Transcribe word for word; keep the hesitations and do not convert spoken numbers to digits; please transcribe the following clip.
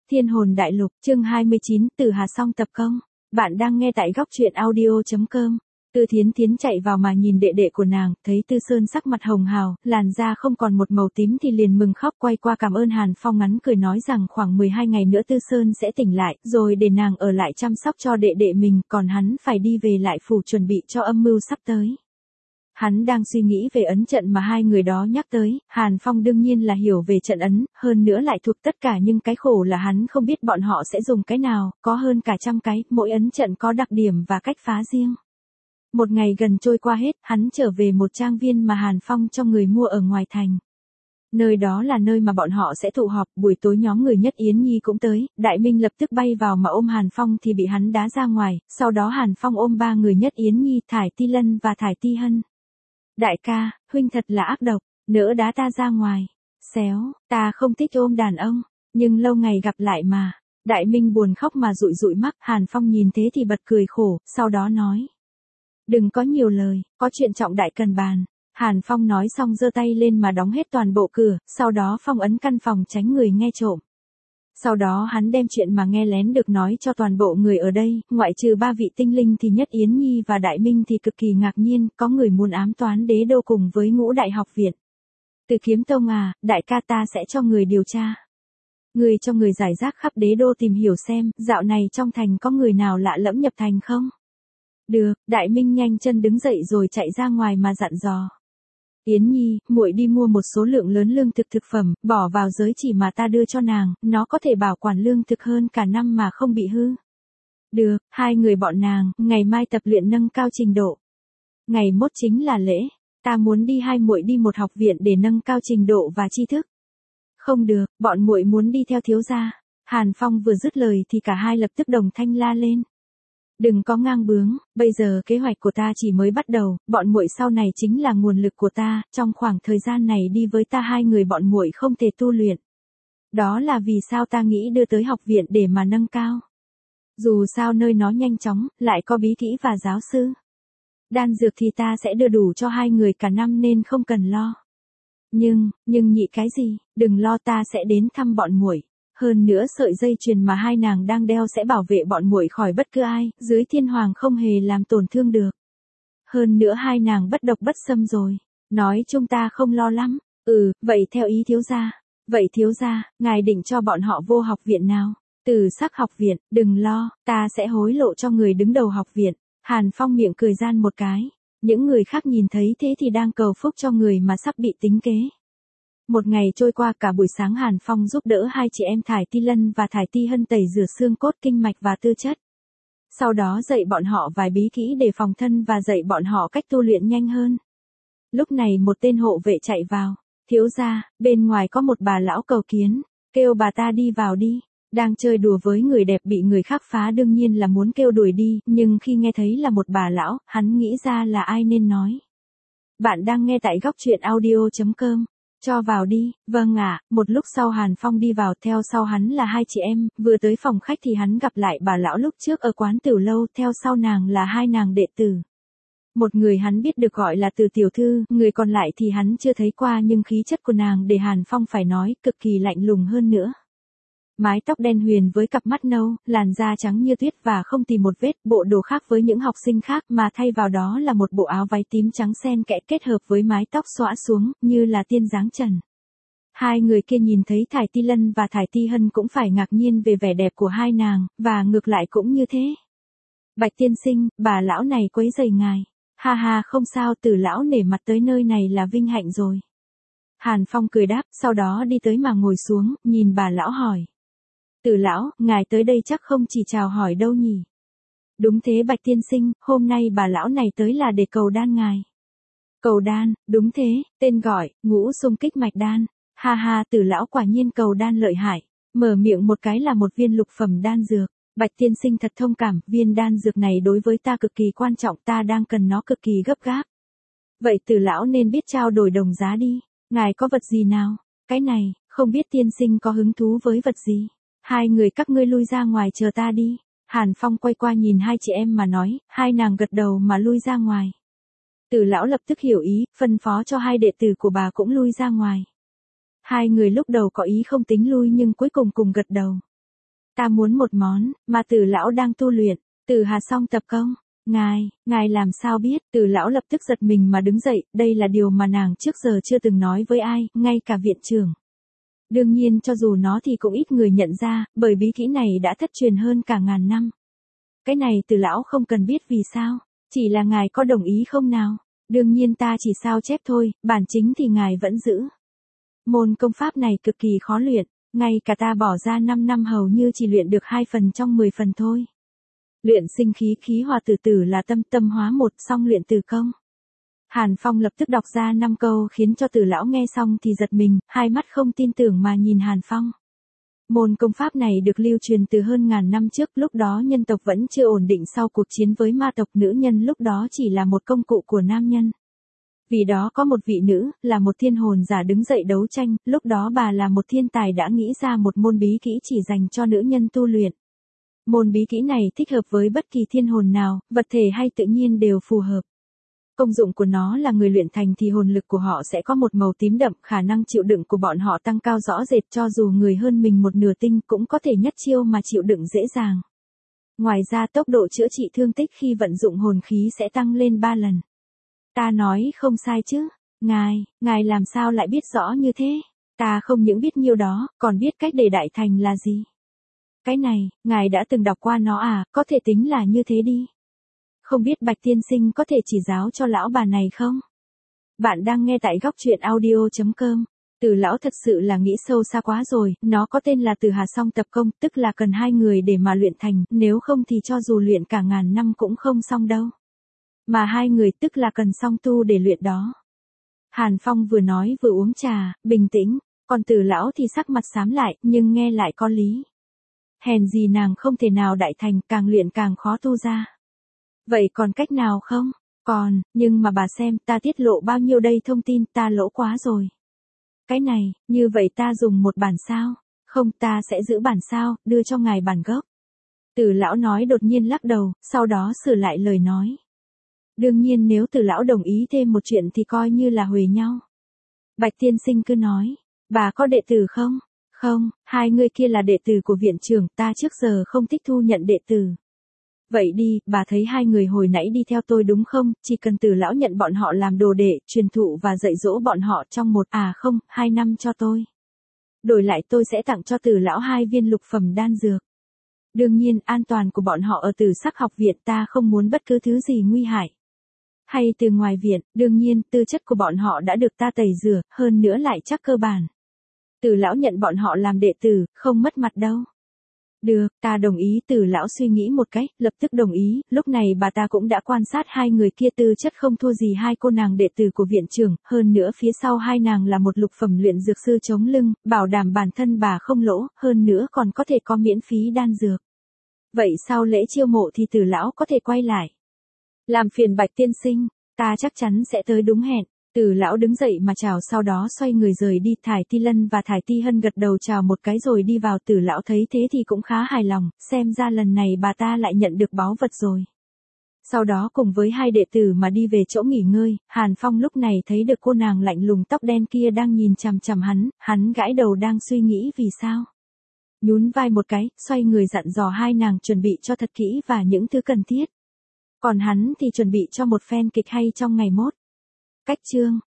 Thiên hồn đại lục, chương hai mươi chín, Từ Hà Song tập công. Bạn đang nghe tại góc truyện audio chấm com. Tư Thiến Thiến chạy vào mà nhìn đệ đệ của nàng, thấy Tư Sơn sắc mặt hồng hào, làn da không còn một màu tím thì liền mừng khóc, quay qua cảm ơn Hàn Phong ngắn cười nói rằng khoảng mười hai ngày nữa Tư Sơn sẽ tỉnh lại, rồi để nàng ở lại chăm sóc cho đệ đệ mình, còn hắn phải đi về lại phủ chuẩn bị cho âm mưu sắp tới. Hắn đang suy nghĩ về ấn trận mà hai người đó nhắc tới, Hàn Phong đương nhiên là hiểu về trận ấn, hơn nữa lại thuộc tất cả, nhưng cái khổ là hắn không biết bọn họ sẽ dùng cái nào, có hơn cả trăm cái, mỗi ấn trận có đặc điểm và cách phá riêng. Một ngày gần trôi qua hết, hắn trở về một trang viên mà Hàn Phong cho người mua ở ngoài thành. Nơi đó là nơi mà bọn họ sẽ tụ họp, buổi tối nhóm người Nhất Yến Nhi cũng tới, Đại Minh lập tức bay vào mà ôm Hàn Phong thì bị hắn đá ra ngoài, sau đó Hàn Phong ôm ba người Nhất Yến Nhi, Thải Ti Lân và Thải Ti Hân. Đại ca, huynh thật là ác độc, nỡ đá ta ra ngoài. Xéo, ta không thích ôm đàn ông, nhưng lâu ngày gặp lại mà. Đại Minh buồn khóc mà dụi dụi mắt, Hàn Phong nhìn thế thì bật cười khổ, sau đó nói. Đừng có nhiều lời, có chuyện trọng đại cần bàn. Hàn Phong nói xong giơ tay lên mà đóng hết toàn bộ cửa, sau đó phong ấn căn phòng tránh người nghe trộm. Sau đó hắn đem chuyện mà nghe lén được nói cho toàn bộ người ở đây, ngoại trừ ba vị tinh linh thì Nhất Yến Nhi và Đại Minh thì cực kỳ ngạc nhiên, có người muốn ám toán đế đô cùng với Ngũ Đại học viện. Từ Kiếm Tông à, đại ca ta sẽ cho người điều tra. Người cho người giải rác khắp đế đô tìm hiểu xem, dạo này trong thành có người nào lạ lẫm nhập thành không? Được, Đại Minh nhanh chân đứng dậy rồi chạy ra ngoài mà dặn dò. Yến Nhi, muội đi mua một số lượng lớn lương thực thực phẩm, bỏ vào giới chỉ mà ta đưa cho nàng, nó có thể bảo quản lương thực hơn cả năm mà không bị hư. Được, hai người bọn nàng, ngày mai tập luyện nâng cao trình độ. Ngày mốt chính là lễ, ta muốn đi hai muội đi một học viện để nâng cao trình độ và tri thức. Không được, bọn muội muốn đi theo thiếu gia. Hàn Phong vừa dứt lời thì cả hai lập tức đồng thanh la lên. Đừng có ngang bướng, bây giờ kế hoạch của ta chỉ mới bắt đầu, bọn muội sau này chính là nguồn lực của ta, trong khoảng thời gian này đi với ta hai người bọn muội không thể tu luyện. Đó là vì sao ta nghĩ đưa tới học viện để mà nâng cao. Dù sao nơi nó nhanh chóng, lại có bí kỹ và giáo sư. Đan dược thì ta sẽ đưa đủ cho hai người cả năm nên không cần lo. Nhưng, nhưng nhị cái gì, đừng lo, ta sẽ đến thăm bọn muội. Hơn nữa sợi dây chuyền mà hai nàng đang đeo sẽ bảo vệ bọn muội khỏi bất cứ ai, dưới thiên hoàng không hề làm tổn thương được. Hơn nữa hai nàng bất độc bất xâm rồi. Nói chung ta không lo lắm. Ừ, vậy theo ý thiếu gia. Vậy thiếu gia, ngài định cho bọn họ vô học viện nào? Từ Sắc học viện, đừng lo, ta sẽ hối lộ cho người đứng đầu học viện. Hàn Phong miệng cười gian một cái. Những người khác nhìn thấy thế thì đang cầu phúc cho người mà sắp bị tính kế. Một ngày trôi qua, cả buổi sáng Hàn Phong giúp đỡ hai chị em Thải Ti Lân và Thải Ti Hân tẩy rửa xương cốt, kinh mạch và tư chất. Sau đó dạy bọn họ vài bí kỹ để phòng thân và dạy bọn họ cách tu luyện nhanh hơn. Lúc này một tên hộ vệ chạy vào. Thiếu gia, bên ngoài có một bà lão cầu kiến, kêu bà ta đi vào đi. Đang chơi đùa với người đẹp bị người khác phá, đương nhiên là muốn kêu đuổi đi, nhưng khi nghe thấy là một bà lão, hắn nghĩ ra là ai nên nói. Bạn đang nghe tại góc truyện audio chấm com. Cho vào đi, vâng ạ. Một lúc sau Hàn Phong đi vào, theo sau hắn là hai chị em, vừa tới phòng khách thì hắn gặp lại bà lão lúc trước ở quán Tiểu Lâu, theo sau nàng là hai nàng đệ tử. Một người hắn biết được gọi là Từ tiểu thư, người còn lại thì hắn chưa thấy qua, nhưng khí chất của nàng để Hàn Phong phải nói, cực kỳ lạnh lùng hơn nữa. Mái tóc đen huyền với cặp mắt nâu, làn da trắng như tuyết và không tìm một vết, bộ đồ khác với những học sinh khác mà thay vào đó là một bộ áo váy tím trắng xen kẽ kết hợp với mái tóc xõa xuống, như là tiên dáng trần. Hai người kia nhìn thấy Thải Ti Lân và Thải Ti Hân cũng phải ngạc nhiên về vẻ đẹp của hai nàng, và ngược lại cũng như thế. Bạch tiên sinh, bà lão này quấy rầy ngài. Ha ha, không sao, Từ lão nể mặt tới nơi này là vinh hạnh rồi. Hàn Phong cười đáp, sau đó đi tới mà ngồi xuống, nhìn bà lão hỏi. Từ lão, ngài tới đây chắc không chỉ chào hỏi đâu nhỉ? Đúng thế Bạch tiên sinh, hôm nay bà lão này tới là để cầu đan ngài. Cầu đan, đúng thế, tên gọi, Ngũ Xung Kích Mạch Đan. Ha ha, Từ lão quả nhiên cầu đan lợi hại. Mở miệng một cái là một viên lục phẩm đan dược. Bạch tiên sinh thật thông cảm, viên đan dược này đối với ta cực kỳ quan trọng, ta đang cần nó cực kỳ gấp gáp. Vậy Từ lão nên biết trao đổi đồng giá đi. Ngài có vật gì nào? Cái này, không biết tiên sinh có hứng thú với vật gì? Hai người các ngươi lui ra ngoài chờ ta đi. Hàn Phong quay qua nhìn hai chị em mà nói, hai nàng gật đầu mà lui ra ngoài. Từ lão lập tức hiểu ý, phân phó cho hai đệ tử của bà cũng lui ra ngoài. Hai người lúc đầu có ý không tính lui nhưng cuối cùng cùng gật đầu. Ta muốn một món, mà Từ lão đang tu luyện. Từ Hà xong tập công. Ngài, ngài làm sao biết? Từ lão lập tức giật mình mà đứng dậy, đây là điều mà nàng trước giờ chưa từng nói với ai, ngay cả viện trưởng. Đương nhiên cho dù nó thì cũng ít người nhận ra, bởi bí kỹ này đã thất truyền hơn cả ngàn năm. Cái này Từ lão không cần biết vì sao, chỉ là ngài có đồng ý không nào? Đương nhiên ta chỉ sao chép thôi, bản chính thì ngài vẫn giữ. Môn công pháp này cực kỳ khó luyện, ngay cả ta bỏ ra năm năm hầu như chỉ luyện được hai phần trong mười phần thôi. Luyện sinh khí khí hòa tử tử là tâm tâm hóa một, xong luyện từ công. Hàn Phong lập tức đọc ra năm câu khiến cho Từ lão nghe xong thì giật mình, hai mắt không tin tưởng mà nhìn Hàn Phong. Môn công pháp này được lưu truyền từ hơn ngàn năm trước, lúc đó nhân tộc vẫn chưa ổn định sau cuộc chiến với ma tộc, nữ nhân lúc đó chỉ là một công cụ của nam nhân. Vì đó có một vị nữ, là một thiên hồn giả đứng dậy đấu tranh, lúc đó bà là một thiên tài đã nghĩ ra một môn bí kỹ chỉ dành cho nữ nhân tu luyện. Môn bí kỹ này thích hợp với bất kỳ thiên hồn nào, vật thể hay tự nhiên đều phù hợp. Công dụng của nó là người luyện thành thì hồn lực của họ sẽ có một màu tím đậm, khả năng chịu đựng của bọn họ tăng cao rõ rệt, cho dù người hơn mình một nửa tinh cũng có thể nhất chiêu mà chịu đựng dễ dàng. Ngoài ra tốc độ chữa trị thương tích khi vận dụng hồn khí sẽ tăng lên ba lần. Ta nói không sai chứ? Ngài, ngài làm sao lại biết rõ như thế? Ta không những biết nhiêu đó, còn biết cách để đại thành là gì. Cái này, ngài đã từng đọc qua nó à, có thể tính là như thế đi. Không biết Bạch tiên sinh có thể chỉ giáo cho lão bà này không? Bạn đang nghe tại góc truyện audio chấm com. Từ lão thật sự là nghĩ sâu xa quá rồi, nó có tên là Từ Hà song tập công, tức là cần hai người để mà luyện thành, nếu không thì cho dù luyện cả ngàn năm cũng không xong đâu. Mà hai người tức là cần song tu để luyện đó. Hàn Phong vừa nói vừa uống trà, bình tĩnh, còn Từ lão thì sắc mặt xám lại, nhưng nghe lại có lý. Hèn gì nàng không thể nào đại thành, càng luyện càng khó tu ra. Vậy còn cách nào không? Còn, nhưng mà bà xem, ta tiết lộ bao nhiêu đây thông tin, ta lỗ quá rồi. Cái này, như vậy ta dùng một bản sao? Không, ta sẽ giữ bản sao, đưa cho ngài bản gốc. Từ lão nói đột nhiên lắc đầu, sau đó sửa lại lời nói. Đương nhiên nếu Từ lão đồng ý thêm một chuyện thì coi như là huề nhau. Bạch tiên sinh cứ nói, bà có đệ tử không? Không, hai người kia là đệ tử của viện trưởng, ta trước giờ không thích thu nhận đệ tử. Vậy đi, bà thấy hai người hồi nãy đi theo tôi đúng không, chỉ cần Từ lão nhận bọn họ làm đồ đệ, truyền thụ và dạy dỗ bọn họ trong một, à không, hai năm cho tôi. Đổi lại tôi sẽ tặng cho Từ lão hai viên lục phẩm đan dược. Đương nhiên, an toàn của bọn họ ở Tử Sắc học viện, ta không muốn bất cứ thứ gì nguy hại. Hay từ ngoài viện, đương nhiên, tư chất của bọn họ đã được ta tẩy rửa, hơn nữa lại chắc cơ bản. Từ lão nhận bọn họ làm đệ tử, không mất mặt đâu. Được, ta đồng ý. Từ lão suy nghĩ một cách, lập tức đồng ý, lúc này bà ta cũng đã quan sát hai người kia tư chất không thua gì hai cô nàng đệ tử của viện trưởng, hơn nữa phía sau hai nàng là một lục phẩm luyện dược sư chống lưng, bảo đảm bản thân bà không lỗ, hơn nữa còn có thể có miễn phí đan dược. Vậy sau lễ chiêu mộ thì Từ lão có thể quay lại. Làm phiền Bạch tiên sinh, ta chắc chắn sẽ tới đúng hẹn. Từ lão đứng dậy mà chào, sau đó xoay người rời đi. Thải Ti Lân và Thải Ti Hân gật đầu chào một cái rồi đi vào. Từ lão thấy thế thì cũng khá hài lòng, xem ra lần này bà ta lại nhận được báu vật rồi. Sau đó cùng với hai đệ tử mà đi về chỗ nghỉ ngơi. Hàn Phong lúc này thấy được cô nàng lạnh lùng tóc đen kia đang nhìn chằm chằm hắn, hắn gãi đầu đang suy nghĩ vì sao. Nhún vai một cái, xoay người dặn dò hai nàng chuẩn bị cho thật kỹ và những thứ cần thiết. Còn hắn thì chuẩn bị cho một phen kịch hay trong ngày mốt. Cách chương